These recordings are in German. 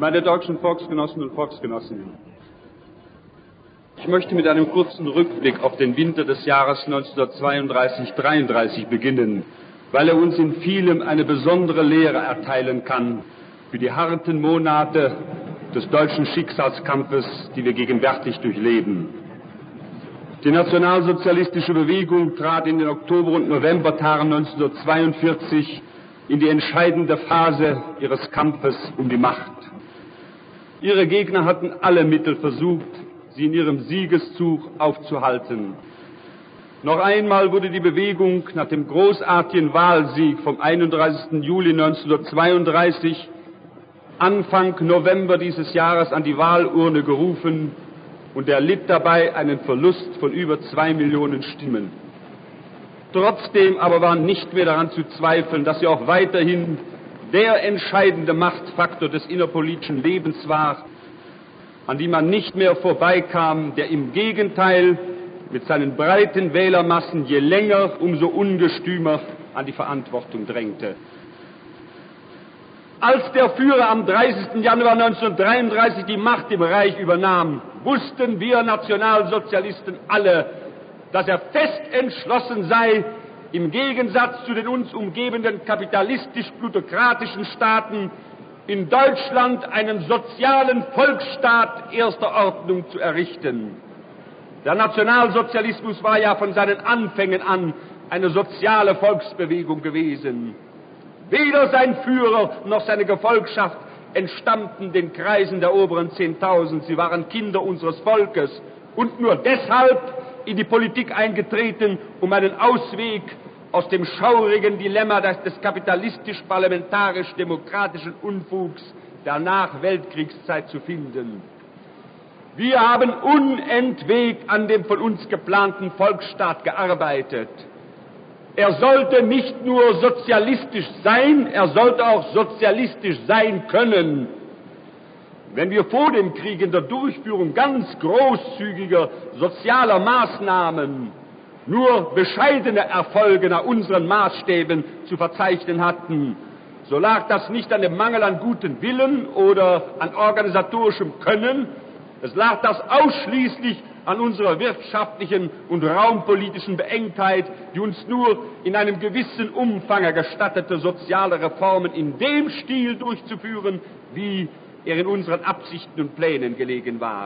Meine deutschen Volksgenossen und Volksgenossinnen, ich möchte mit einem kurzen Rückblick auf den Winter des Jahres 1932-33 beginnen, weil er uns in vielem eine besondere Lehre erteilen kann für die harten Monate des deutschen Schicksalskampfes, die wir gegenwärtig durchleben. Die nationalsozialistische Bewegung trat in den Oktober- und Novembertagen 1942 in die entscheidende Phase ihres Kampfes um die Macht. Ihre Gegner hatten alle Mittel versucht, sie in ihrem Siegeszug aufzuhalten. Noch einmal wurde die Bewegung nach dem großartigen Wahlsieg vom 31. Juli 1932 Anfang November dieses Jahres an die Wahlurne gerufen und erlitt dabei einen Verlust von über 2 Millionen Stimmen. Trotzdem aber war nicht mehr daran zu zweifeln, dass sie auch weiterhin der entscheidende Machtfaktor des innerpolitischen Lebens war, an dem man nicht mehr vorbeikam, der im Gegenteil mit seinen breiten Wählermassen je länger, umso ungestümer an die Verantwortung drängte. Als der Führer am 30. Januar 1933 die Macht im Reich übernahm, wussten wir Nationalsozialisten alle, dass er fest entschlossen sei, im Gegensatz zu den uns umgebenden kapitalistisch-plutokratischen Staaten in Deutschland einen sozialen Volksstaat erster Ordnung zu errichten. Der Nationalsozialismus war ja von seinen Anfängen an eine soziale Volksbewegung gewesen. Weder sein Führer noch seine Gefolgschaft entstammten den Kreisen der oberen 10.000. Sie waren Kinder unseres Volkes und nur deshalb in die Politik eingetreten, um einen Ausweg aus dem schaurigen Dilemma des kapitalistisch-parlamentarisch-demokratischen Unfugs der Nachweltkriegszeit zu finden. Wir haben unentwegt an dem von uns geplanten Volksstaat gearbeitet. Er sollte nicht nur sozialistisch sein, er sollte auch sozialistisch sein können. Wenn wir vor dem Krieg in der Durchführung ganz großzügiger sozialer Maßnahmen nur bescheidene Erfolge nach unseren Maßstäben zu verzeichnen hatten, so lag das nicht an dem Mangel an gutem Willen oder an organisatorischem Können, es lag das ausschließlich an unserer wirtschaftlichen und raumpolitischen Beengtheit, die uns nur in einem gewissen Umfang gestattete, soziale Reformen in dem Stil durchzuführen, wie er in unseren Absichten und Plänen gelegen war.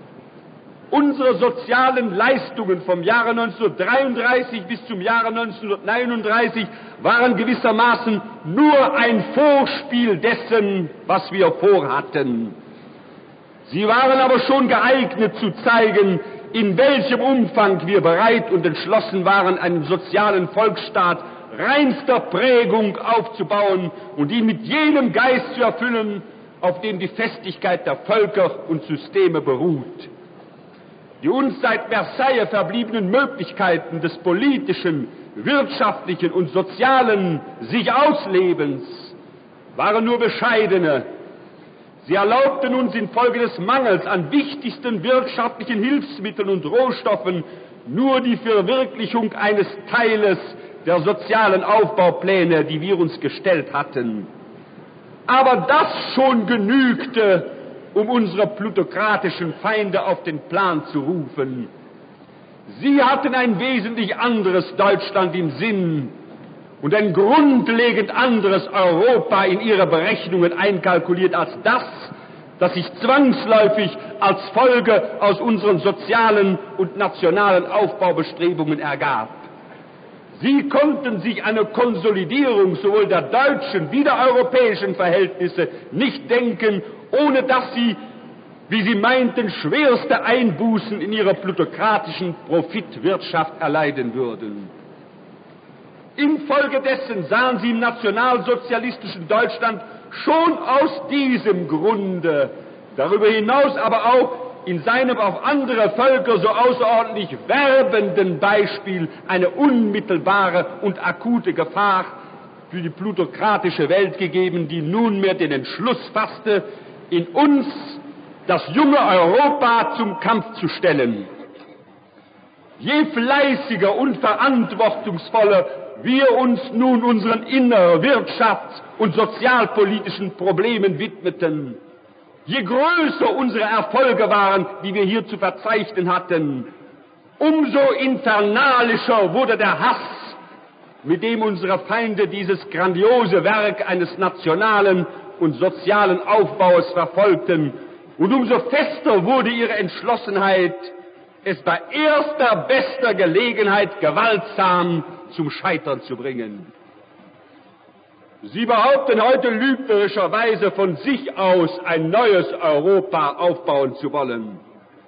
Unsere sozialen Leistungen vom Jahre 1933 bis zum Jahre 1939 waren gewissermaßen nur ein Vorspiel dessen, was wir vorhatten. Sie waren aber schon geeignet zu zeigen, in welchem Umfang wir bereit und entschlossen waren, einen sozialen Volksstaat reinster Prägung aufzubauen und ihn mit jenem Geist zu erfüllen, auf dem die Festigkeit der Völker und Systeme beruht. Die uns seit Versailles verbliebenen Möglichkeiten des politischen, wirtschaftlichen und sozialen Sich-Auslebens waren nur bescheidene. Sie erlaubten uns infolge des Mangels an wichtigsten wirtschaftlichen Hilfsmitteln und Rohstoffen nur die Verwirklichung eines Teiles der sozialen Aufbaupläne, die wir uns gestellt hatten. Aber das schon genügte, um unsere plutokratischen Feinde auf den Plan zu rufen. Sie hatten ein wesentlich anderes Deutschland im Sinn und ein grundlegend anderes Europa in ihre Berechnungen einkalkuliert als das sich zwangsläufig als Folge aus unseren sozialen und nationalen Aufbaubestrebungen ergab. Sie konnten sich eine Konsolidierung sowohl der deutschen wie der europäischen Verhältnisse nicht denken, ohne dass sie, wie sie meinten, schwerste Einbußen in ihrer plutokratischen Profitwirtschaft erleiden würden. Infolgedessen sahen sie im nationalsozialistischen Deutschland schon aus diesem Grunde, darüber hinaus aber auch in seinem auf andere Völker so außerordentlich werbenden Beispiel eine unmittelbare und akute Gefahr für die plutokratische Welt gegeben, die nunmehr den Entschluss fasste, in uns das junge Europa zum Kampf zu stellen. Je fleißiger und verantwortungsvoller wir uns nun unseren inner-, wirtschafts- und sozialpolitischen Problemen widmeten, Je größer unsere Erfolge waren, die wir hier zu verzeichnen hatten, umso infernalischer wurde der Hass, mit dem unsere Feinde dieses grandiose Werk eines nationalen und sozialen Aufbaus verfolgten, und umso fester wurde ihre Entschlossenheit, es bei erster bester Gelegenheit gewaltsam zum Scheitern zu bringen. Sie behaupten heute lügnerischerweise von sich aus ein neues Europa aufbauen zu wollen.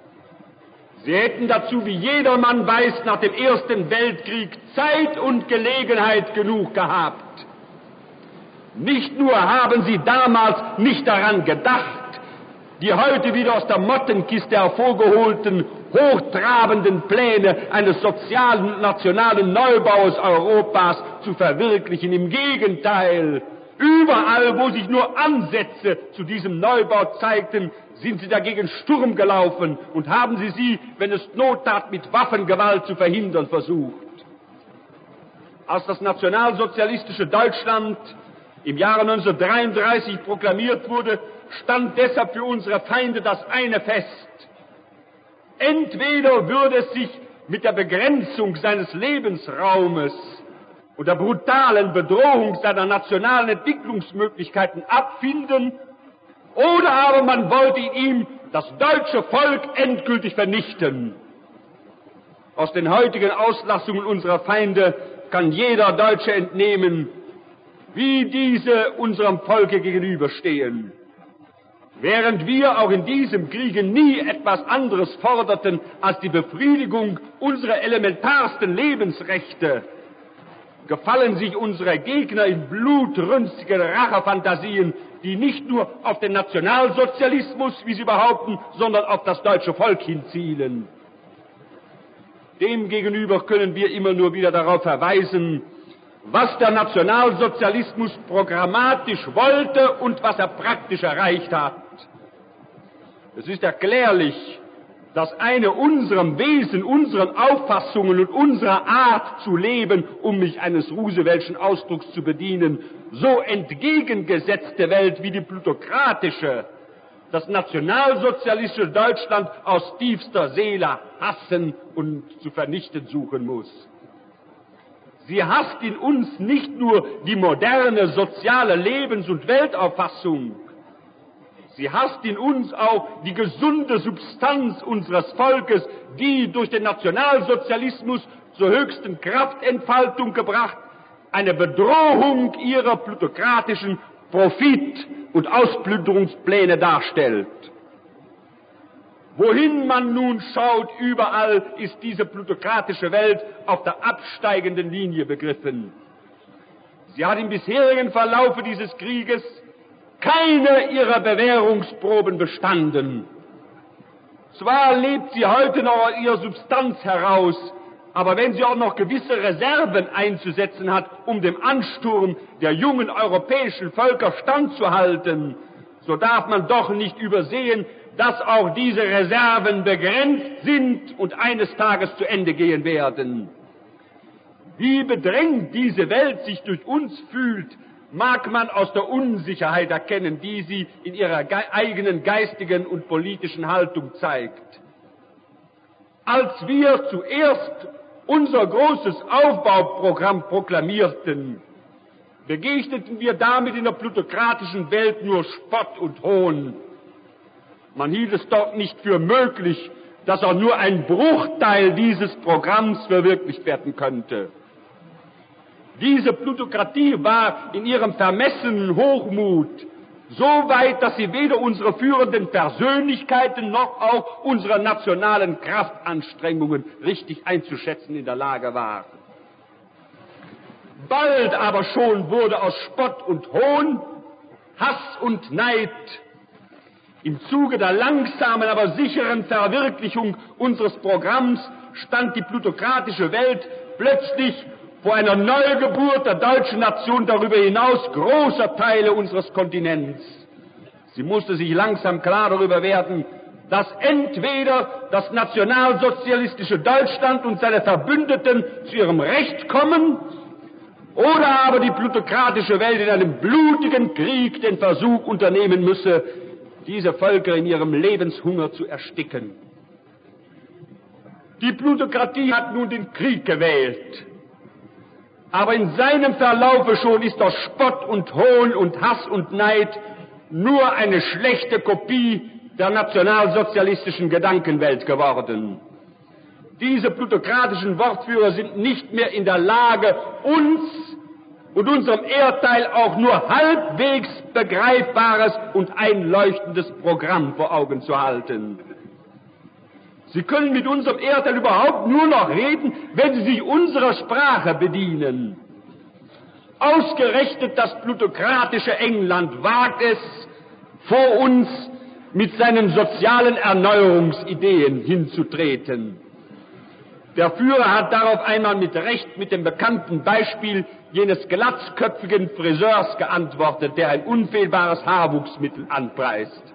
Sie hätten dazu, wie jedermann weiß, nach dem Ersten Weltkrieg Zeit und Gelegenheit genug gehabt. Nicht nur haben sie damals nicht daran gedacht, die heute wieder aus der Mottenkiste hervorgeholten, hochtrabenden Pläne eines sozialen, nationalen Neubaus Europas zu verwirklichen. Im Gegenteil, überall, wo sich nur Ansätze zu diesem Neubau zeigten, sind sie dagegen Sturm gelaufen und haben sie, wenn es Not tat, mit Waffengewalt zu verhindern versucht. Als das nationalsozialistische Deutschland im Jahre 1933 proklamiert wurde, stand deshalb für unsere Feinde das eine fest: Entweder würde es sich mit der Begrenzung seines Lebensraumes und der brutalen Bedrohung seiner nationalen Entwicklungsmöglichkeiten abfinden, oder aber man wollte in ihm das deutsche Volk endgültig vernichten. Aus den heutigen Auslassungen unserer Feinde kann jeder Deutsche entnehmen, wie diese unserem Volke gegenüberstehen. Während wir auch in diesem Kriege nie etwas anderes forderten als die Befriedigung unserer elementarsten Lebensrechte, gefallen sich unsere Gegner in blutrünstigen Rachefantasien, die nicht nur auf den Nationalsozialismus, wie sie behaupten, sondern auf das deutsche Volk hinzielen. Demgegenüber können wir immer nur wieder darauf verweisen, was der Nationalsozialismus programmatisch wollte und was er praktisch erreicht hat. Es ist erklärlich, dass eine unserem Wesen, unseren Auffassungen und unserer Art zu leben, um mich eines Rooseveltschen Ausdrucks zu bedienen, so entgegengesetzte Welt wie die plutokratische, das nationalsozialistische Deutschland aus tiefster Seele hassen und zu vernichten suchen muss. Sie hasst in uns nicht nur die moderne soziale Lebens- und Weltauffassung, sie hasst in uns auch die gesunde Substanz unseres Volkes, die durch den Nationalsozialismus zur höchsten Kraftentfaltung gebracht, eine Bedrohung ihrer plutokratischen Profit- und Ausplünderungspläne darstellt. Wohin man nun schaut, überall ist diese plutokratische Welt auf der absteigenden Linie begriffen. Sie hat im bisherigen Verlaufe dieses Krieges keine ihrer Bewährungsproben bestanden. Zwar lebt sie heute noch aus ihrer Substanz heraus, aber wenn sie auch noch gewisse Reserven einzusetzen hat, um dem Ansturm der jungen europäischen Völker standzuhalten, so darf man doch nicht übersehen, dass auch diese Reserven begrenzt sind und eines Tages zu Ende gehen werden. Wie bedrängt diese Welt sich durch uns fühlt, mag man aus der Unsicherheit erkennen, die sie in ihrer eigenen geistigen und politischen Haltung zeigt. Als wir zuerst unser großes Aufbauprogramm proklamierten, begegneten wir damit in der plutokratischen Welt nur Spott und Hohn. Man hielt es dort nicht für möglich, dass auch nur ein Bruchteil dieses Programms verwirklicht werden könnte. Diese Plutokratie war in ihrem vermessenen Hochmut so weit, dass sie weder unsere führenden Persönlichkeiten noch auch unsere nationalen Kraftanstrengungen richtig einzuschätzen in der Lage waren. Bald aber schon wurde aus Spott und Hohn, Hass und Neid im Zuge der langsamen, aber sicheren Verwirklichung unseres Programms stand die plutokratische Welt plötzlich vor einer Neugeburt der deutschen Nation, darüber hinaus großer Teile unseres Kontinents. Sie musste sich langsam klar darüber werden, dass entweder das nationalsozialistische Deutschland und seine Verbündeten zu ihrem Recht kommen, oder aber die plutokratische Welt in einem blutigen Krieg den Versuch unternehmen müsse, diese Völker in ihrem Lebenshunger zu ersticken. Die Plutokratie hat nun den Krieg gewählt. Aber in seinem Verlaufe schon ist aus Spott und Hohn und Hass und Neid nur eine schlechte Kopie der nationalsozialistischen Gedankenwelt geworden. Diese plutokratischen Wortführer sind nicht mehr in der Lage, uns und unserem Erdteil auch nur halbwegs begreifbares und einleuchtendes Programm vor Augen zu halten. Sie können mit unserem Erdteil überhaupt nur noch reden, wenn sie sich unserer Sprache bedienen. Ausgerechnet das plutokratische England wagt es, vor uns mit seinen sozialen Erneuerungsideen hinzutreten. Der Führer hat darauf einmal mit Recht mit dem bekannten Beispiel jenes glatzköpfigen Friseurs geantwortet, der ein unfehlbares Haarwuchsmittel anpreist.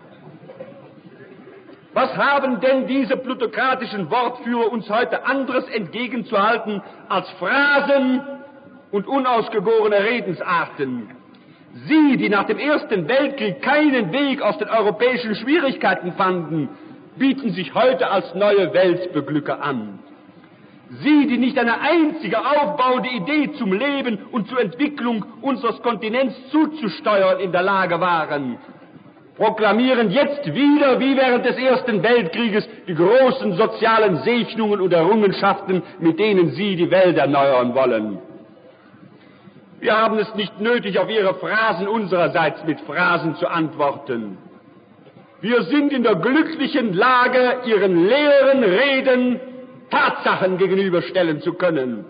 Was haben denn diese plutokratischen Wortführer uns heute anderes entgegenzuhalten als Phrasen und unausgegorene Redensarten? Sie, die nach dem Ersten Weltkrieg keinen Weg aus den europäischen Schwierigkeiten fanden, bieten sich heute als neue Weltbeglücker an. Sie, die nicht eine einzige aufbauende Idee zum Leben und zur Entwicklung unseres Kontinents zuzusteuern in der Lage waren, proklamieren jetzt wieder, wie während des Ersten Weltkrieges, die großen sozialen Segnungen und Errungenschaften, mit denen sie die Welt erneuern wollen. Wir haben es nicht nötig, auf ihre Phrasen unsererseits mit Phrasen zu antworten. Wir sind in der glücklichen Lage, ihren leeren Reden Tatsachen gegenüberstellen zu können.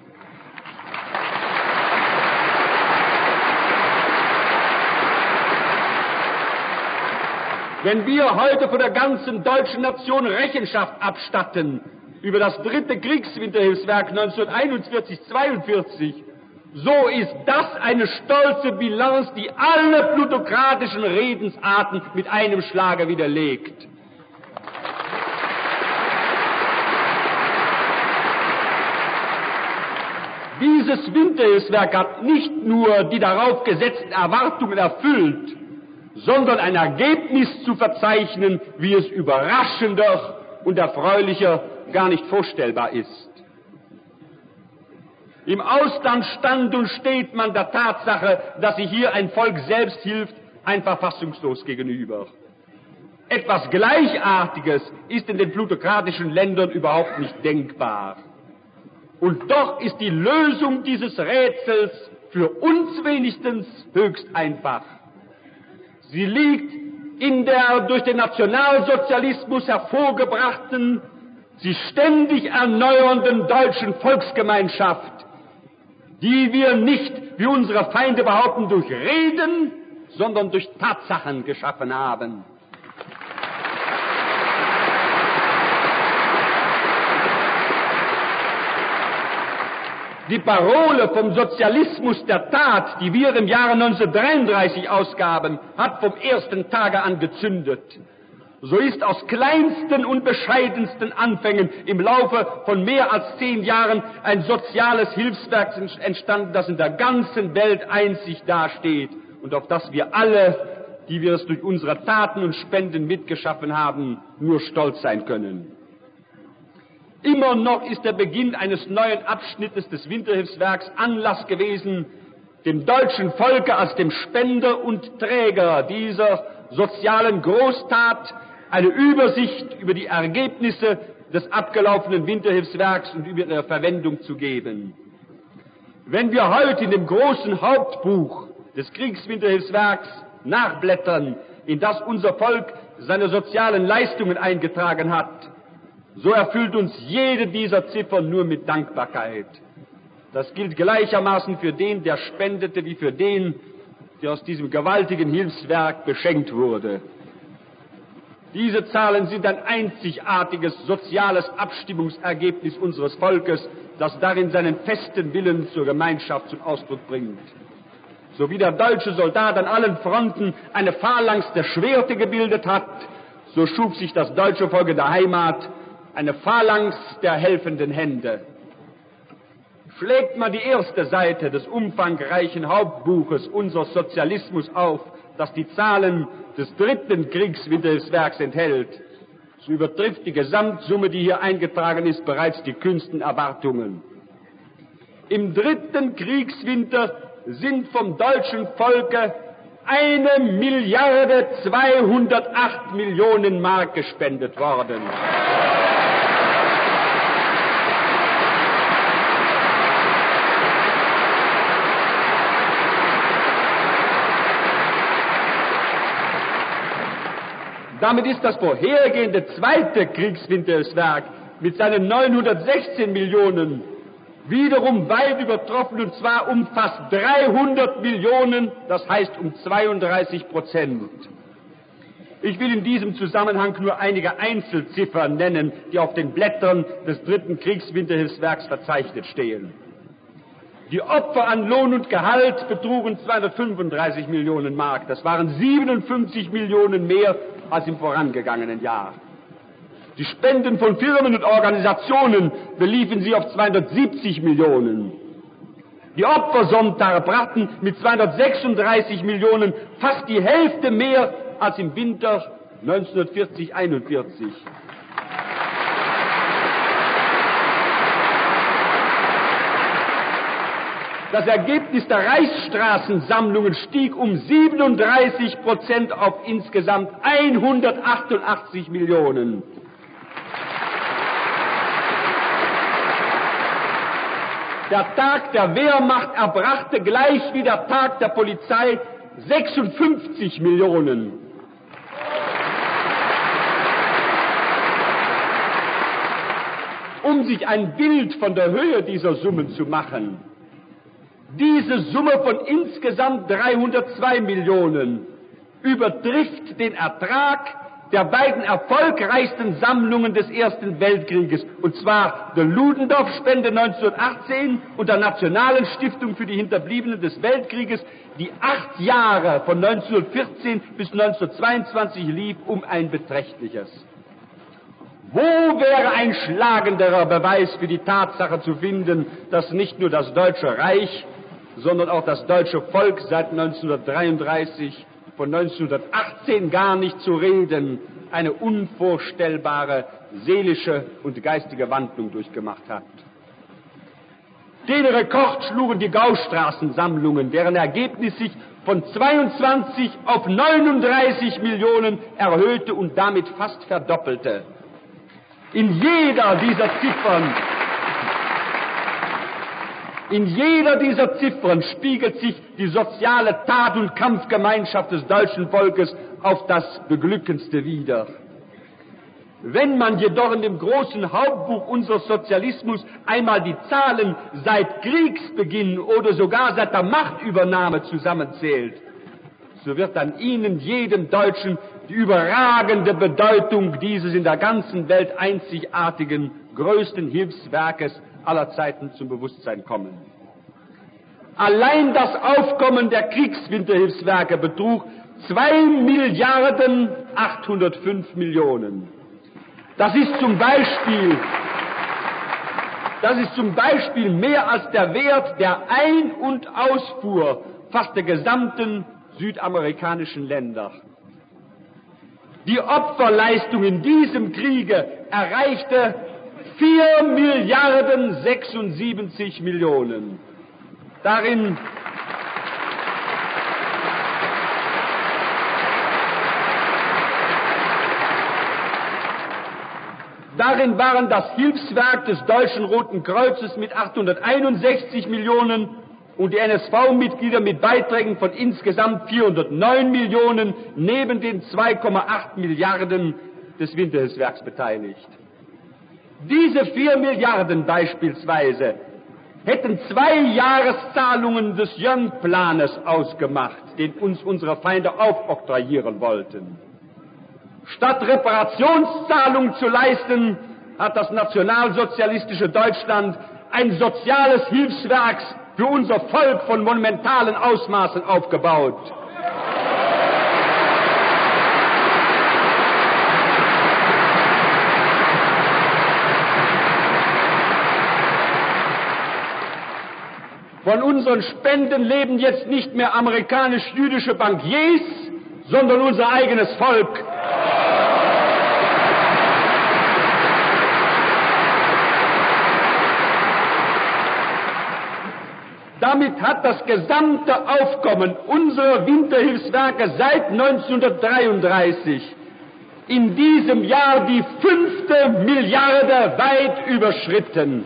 Wenn wir heute vor der ganzen deutschen Nation Rechenschaft abstatten über das dritte Kriegswinterhilfswerk 1941-42, so ist das eine stolze Bilanz, die alle plutokratischen Redensarten mit einem Schlage widerlegt. Dieses Winterhilfswerk hat nicht nur die darauf gesetzten Erwartungen erfüllt, sondern ein Ergebnis zu verzeichnen, wie es überraschender und erfreulicher gar nicht vorstellbar ist. Im Ausland stand und steht man der Tatsache, dass sich hier ein Volk selbst hilft, einfach fassungslos gegenüber. Etwas Gleichartiges ist in den plutokratischen Ländern überhaupt nicht denkbar. Und doch ist die Lösung dieses Rätsels für uns wenigstens höchst einfach. Sie liegt in der durch den Nationalsozialismus hervorgebrachten, sich ständig erneuernden deutschen Volksgemeinschaft, die wir nicht, wie unsere Feinde behaupten, durch Reden, sondern durch Tatsachen geschaffen haben. Die Parole vom Sozialismus der Tat, die wir im Jahre 1933 ausgaben, hat vom ersten Tage an gezündet. So ist aus kleinsten und bescheidensten Anfängen im Laufe von mehr als 10 Jahren ein soziales Hilfswerk entstanden, das in der ganzen Welt einzig dasteht und auf das wir alle, die wir es durch unsere Taten und Spenden mitgeschaffen haben, nur stolz sein können. Immer noch ist der Beginn eines neuen Abschnittes des Winterhilfswerks Anlass gewesen, dem deutschen Volke als dem Spender und Träger dieser sozialen Großtat eine Übersicht über die Ergebnisse des abgelaufenen Winterhilfswerks und über ihre Verwendung zu geben. Wenn wir heute in dem großen Hauptbuch des Kriegswinterhilfswerks nachblättern, in das unser Volk seine sozialen Leistungen eingetragen hat, so erfüllt uns jede dieser Ziffern nur mit Dankbarkeit. Das gilt gleichermaßen für den, der spendete, wie für den, der aus diesem gewaltigen Hilfswerk beschenkt wurde. Diese Zahlen sind ein einzigartiges soziales Abstimmungsergebnis unseres Volkes, das darin seinen festen Willen zur Gemeinschaft zum Ausdruck bringt. So wie der deutsche Soldat an allen Fronten eine Phalanx der Schwerte gebildet hat, so schuf sich das deutsche Volk in der Heimat eine Phalanx der helfenden Hände. Schlägt man die erste Seite des umfangreichen Hauptbuches unseres Sozialismus auf, das die Zahlen des dritten Kriegswinterhilfswerks enthält, so übertrifft die Gesamtsumme, die hier eingetragen ist, bereits die kühnsten Erwartungen. Im dritten Kriegswinter sind vom deutschen Volke 1.208 Mark gespendet worden. Damit ist das vorhergehende zweite Kriegswinterhilfswerk mit seinen 916 Millionen wiederum weit übertroffen, und zwar um fast 300 Millionen, das heißt um 32%. Ich will in diesem Zusammenhang nur einige Einzelziffern nennen, die auf den Blättern des dritten Kriegswinterhilfswerks verzeichnet stehen. Die Opfer an Lohn und Gehalt betrugen 235 Millionen Mark. Das waren 57 Millionen mehr als im vorangegangenen Jahr. Die Spenden von Firmen und Organisationen beliefen sich auf 270 Millionen. Die Opfersonntage brachten mit 236 Millionen fast die Hälfte mehr als im Winter 1940-41. Das Ergebnis der Reichsstraßensammlungen stieg um 37% auf insgesamt 188 Millionen. Der Tag der Wehrmacht erbrachte gleich wie der Tag der Polizei 56 Millionen. Um sich ein Bild von der Höhe dieser Summen zu machen: Diese Summe von insgesamt 302 Millionen übertrifft den Ertrag der beiden erfolgreichsten Sammlungen des Ersten Weltkrieges, und zwar der Ludendorff-Spende 1918 und der Nationalen Stiftung für die Hinterbliebenen des Weltkrieges, die 8 Jahre von 1914 bis 1922 lief, um ein beträchtliches. Wo wäre ein schlagenderer Beweis für die Tatsache zu finden, dass nicht nur das Deutsche Reich, sondern auch das deutsche Volk seit 1933, von 1918 gar nicht zu reden, eine unvorstellbare seelische und geistige Wandlung durchgemacht hat. Den Rekord schlugen die Gaustraßensammlungen, deren Ergebnis sich von 22 auf 39 Millionen erhöhte und damit fast verdoppelte. In jeder dieser Ziffern spiegelt sich die soziale Tat- und Kampfgemeinschaft des deutschen Volkes auf das Beglückendste wider. Wenn man jedoch in dem großen Hauptbuch unseres Sozialismus einmal die Zahlen seit Kriegsbeginn oder sogar seit der Machtübernahme zusammenzählt, so wird an Ihnen, jedem Deutschen, die überragende Bedeutung dieses in der ganzen Welt einzigartigen, größten Hilfswerkes aller Zeiten zum Bewusstsein kommen. Allein das Aufkommen der Kriegswinterhilfswerke betrug 2.805 Millionen. Das ist zum Beispiel mehr als der Wert der Ein- und Ausfuhr fast der gesamten südamerikanischen Länder. Die Opferleistung in diesem Kriege erreichte 4.076 Millionen. Darin waren das Hilfswerk des Deutschen Roten Kreuzes mit 861 Millionen und die NSV-Mitglieder mit Beiträgen von insgesamt 409 Millionen neben den 2,8 Milliarden des Winterhilfswerks beteiligt. Diese 4 Milliarden beispielsweise hätten 2 Jahreszahlungen des Young-Planes ausgemacht, den uns unsere Feinde aufoktroyieren wollten. Statt Reparationszahlungen zu leisten, hat das nationalsozialistische Deutschland ein soziales Hilfswerk für unser Volk von monumentalen Ausmaßen aufgebaut. Von unseren Spenden leben jetzt nicht mehr amerikanisch-jüdische Bankiers, sondern unser eigenes Volk. Damit hat das gesamte Aufkommen unserer Winterhilfswerke seit 1933 in diesem Jahr die 5. Milliarde weit überschritten.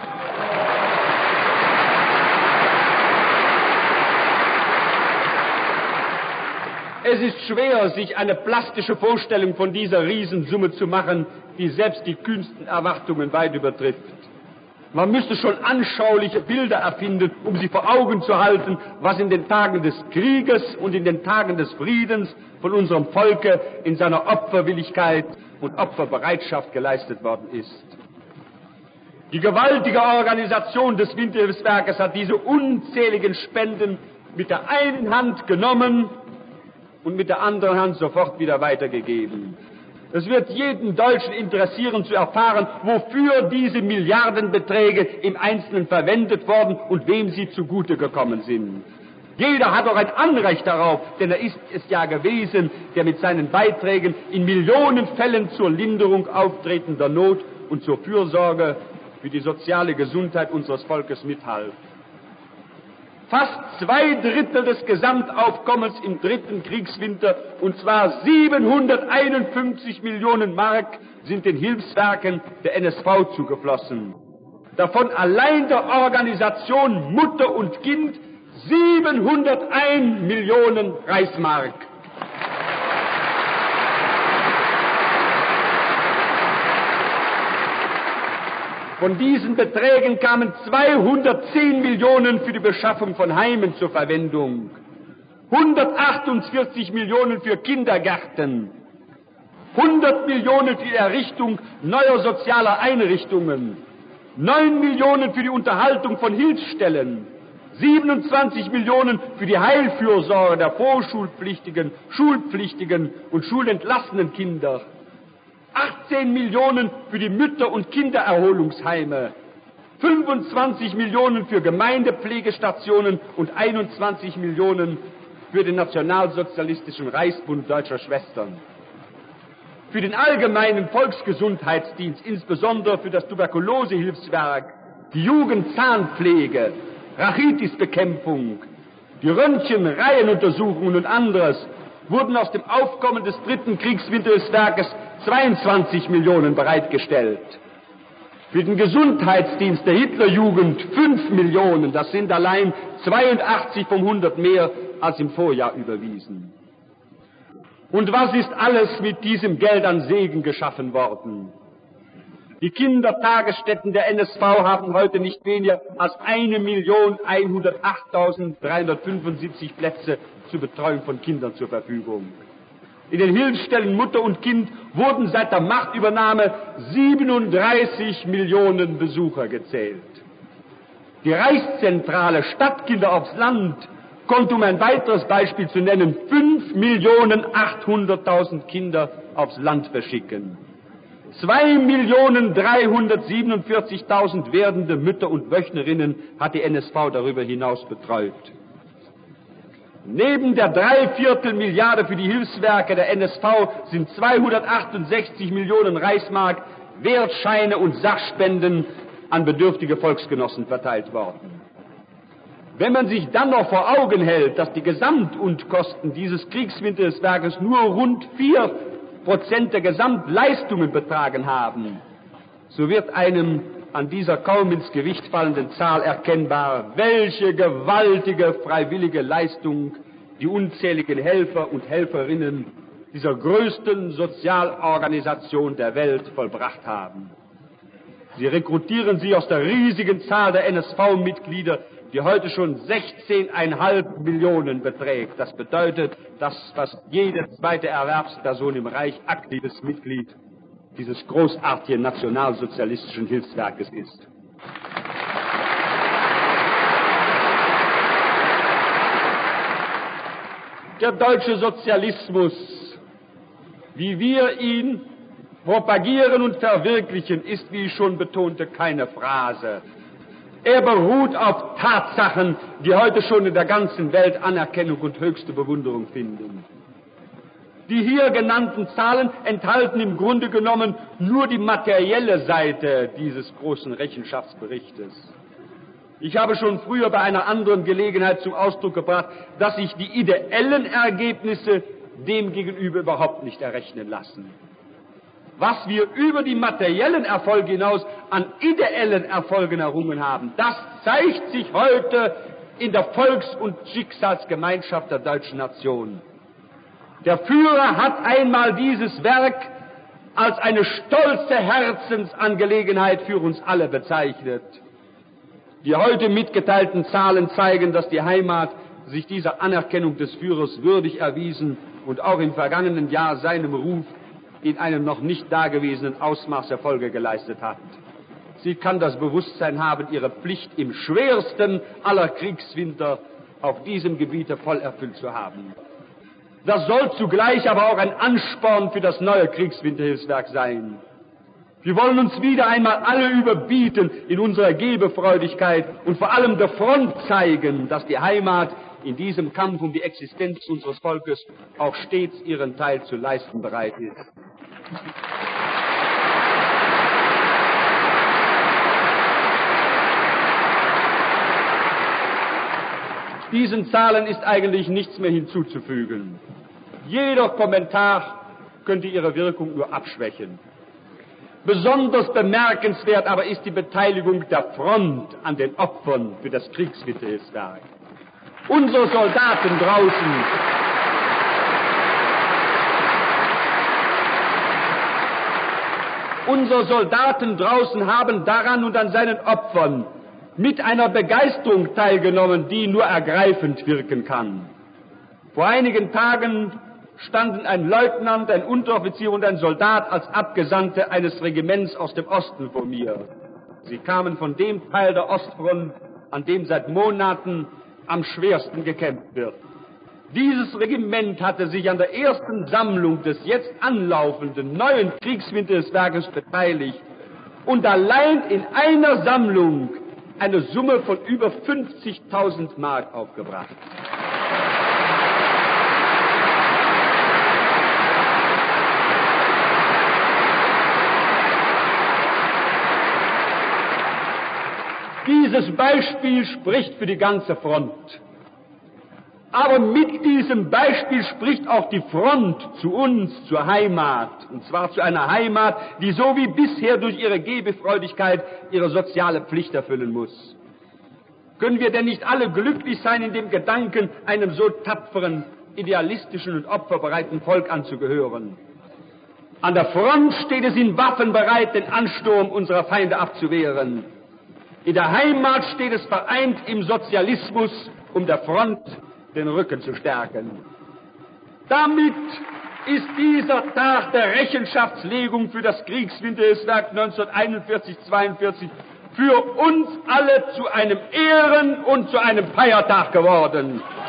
Es ist schwer, sich eine plastische Vorstellung von dieser Riesensumme zu machen, die selbst die kühnsten Erwartungen weit übertrifft. Man müsste schon anschauliche Bilder erfinden, um sich vor Augen zu halten, was in den Tagen des Krieges und in den Tagen des Friedens von unserem Volke in seiner Opferwilligkeit und Opferbereitschaft geleistet worden ist. Die gewaltige Organisation des Winterhilfswerkes hat diese unzähligen Spenden mit der einen Hand genommen und mit der anderen Hand sofort wieder weitergegeben. Es wird jeden Deutschen interessieren zu erfahren, wofür diese Milliardenbeträge im Einzelnen verwendet worden und wem sie zugute gekommen sind. Jeder hat auch ein Anrecht darauf, denn er ist es ja gewesen, der mit seinen Beiträgen in Millionenfällen zur Linderung auftretender Not und zur Fürsorge für die soziale Gesundheit unseres Volkes mithalf. Fast 2/3 des Gesamtaufkommens im 3. Kriegswinter, und zwar 751 Millionen Mark, sind den Hilfswerken der NSV zugeflossen. Davon allein der Organisation Mutter und Kind 701 Millionen Reichsmark. Von diesen Beträgen kamen 210 Millionen für die Beschaffung von Heimen zur Verwendung, 148 Millionen für Kindergärten, 100 Millionen für die Errichtung neuer sozialer Einrichtungen, 9 Millionen für die Unterhaltung von Hilfsstellen, 27 Millionen für die Heilfürsorge der vorschulpflichtigen, schulpflichtigen und schulentlassenen Kinder, 18 Millionen für die Mütter- und Kindererholungsheime, 25 Millionen für Gemeindepflegestationen und 21 Millionen für den Nationalsozialistischen Reichsbund Deutscher Schwestern. Für den allgemeinen Volksgesundheitsdienst, insbesondere für das Tuberkulosehilfswerk, die Jugendzahnpflege, Rachitisbekämpfung, die Röntgenreihenuntersuchungen und anderes, wurden aus dem Aufkommen des 3. Kriegswinterhilfswerkes 22 Millionen bereitgestellt. Für den Gesundheitsdienst der Hitlerjugend 5 Millionen, das sind allein 82 vom 100 mehr als im Vorjahr überwiesen. Und was ist alles mit diesem Geld an Segen geschaffen worden? Die Kindertagesstätten der NSV haben heute nicht weniger als 1.108.375 Plätze zur Betreuung von Kindern zur Verfügung. In den Hilfsstellen Mutter und Kind wurden seit der Machtübernahme 37 Millionen Besucher gezählt. Die Reichszentrale Stadtkinder aufs Land konnte, um ein weiteres Beispiel zu nennen, 5.800.000 Kinder aufs Land verschicken. 2.347.000 werdende Mütter und Wöchnerinnen hat die NSV darüber hinaus betreut. Neben der 3/4 Milliarde für die Hilfswerke der NSV sind 268 Millionen Reichsmark Wertscheine und Sachspenden an bedürftige Volksgenossen verteilt worden. Wenn man sich dann noch vor Augen hält, dass die Gesamtundkosten dieses Kriegswinterhilfswerkes nur rund 4% der Gesamtleistungen betragen haben, so wird einem an dieser kaum ins Gewicht fallenden Zahl erkennbar, welche gewaltige freiwillige Leistung die unzähligen Helfer und Helferinnen dieser größten Sozialorganisation der Welt vollbracht haben. Sie rekrutieren sie aus der riesigen Zahl der NSV-Mitglieder, die heute schon 16,5 Millionen beträgt. Das bedeutet, dass fast jede zweite Erwerbsperson im Reich aktives Mitglied dieses großartigen nationalsozialistischen Hilfswerkes ist. Der deutsche Sozialismus, wie wir ihn propagieren und verwirklichen, ist, wie ich schon betonte, keine Phrase. Er beruht auf Tatsachen, die heute schon in der ganzen Welt Anerkennung und höchste Bewunderung finden. Die hier genannten Zahlen enthalten im Grunde genommen nur die materielle Seite dieses großen Rechenschaftsberichtes. Ich habe schon früher bei einer anderen Gelegenheit zum Ausdruck gebracht, dass sich die ideellen Ergebnisse demgegenüber überhaupt nicht errechnen lassen. Was wir über die materiellen Erfolge hinaus an ideellen Erfolgen errungen haben, das zeigt sich heute in der Volks- und Schicksalsgemeinschaft der deutschen Nation. Der Führer hat einmal dieses Werk als eine stolze Herzensangelegenheit für uns alle bezeichnet. Die heute mitgeteilten Zahlen zeigen, dass die Heimat sich dieser Anerkennung des Führers würdig erwiesen und auch im vergangenen Jahr seinem Ruf in einem noch nicht dagewesenen Ausmaß Erfolge geleistet hat. Sie kann das Bewusstsein haben, ihre Pflicht im schwersten aller Kriegswinter auf diesem Gebiete voll erfüllt zu haben. Das soll zugleich aber auch ein Ansporn für das neue Kriegswinterhilfswerk sein. Wir wollen uns wieder einmal alle überbieten in unserer Gebefreudigkeit und vor allem der Front zeigen, dass die Heimat in diesem Kampf um die Existenz unseres Volkes auch stets ihren Teil zu leisten bereit ist. Diesen Zahlen ist eigentlich nichts mehr hinzuzufügen. Jeder Kommentar könnte ihre Wirkung nur abschwächen. Besonders bemerkenswert aber ist die Beteiligung der Front an den Opfern für das Kriegswinterhilfswerk. Unsere Soldaten draußen haben daran und an seinen Opfern mit einer Begeisterung teilgenommen, die nur ergreifend wirken kann. Vor einigen Tagen standen ein Leutnant, ein Unteroffizier und ein Soldat als Abgesandte eines Regiments aus dem Osten vor mir. Sie kamen von dem Teil der Ostfront, an dem seit Monaten am schwersten gekämpft wird. Dieses Regiment hatte sich an der ersten Sammlung des jetzt anlaufenden neuen Kriegswinterhilfswerkes beteiligt und allein in einer Sammlung eine Summe von über 50.000 Mark aufgebracht. Dieses Beispiel spricht für die ganze Front. Aber mit diesem Beispiel spricht auch die Front zu uns, zur Heimat. Und zwar zu einer Heimat, die so wie bisher durch ihre Gebefreudigkeit ihre soziale Pflicht erfüllen muss. Können wir denn nicht alle glücklich sein in dem Gedanken, einem so tapferen, idealistischen und opferbereiten Volk anzugehören? An der Front steht es in Waffen bereit, den Ansturm unserer Feinde abzuwehren. In der Heimat steht es vereint im Sozialismus, um der Front den Rücken zu stärken. Damit ist dieser Tag der Rechenschaftslegung für das Kriegswinterhilfswerk 1941-42 für uns alle zu einem Ehren- und zu einem Feiertag geworden.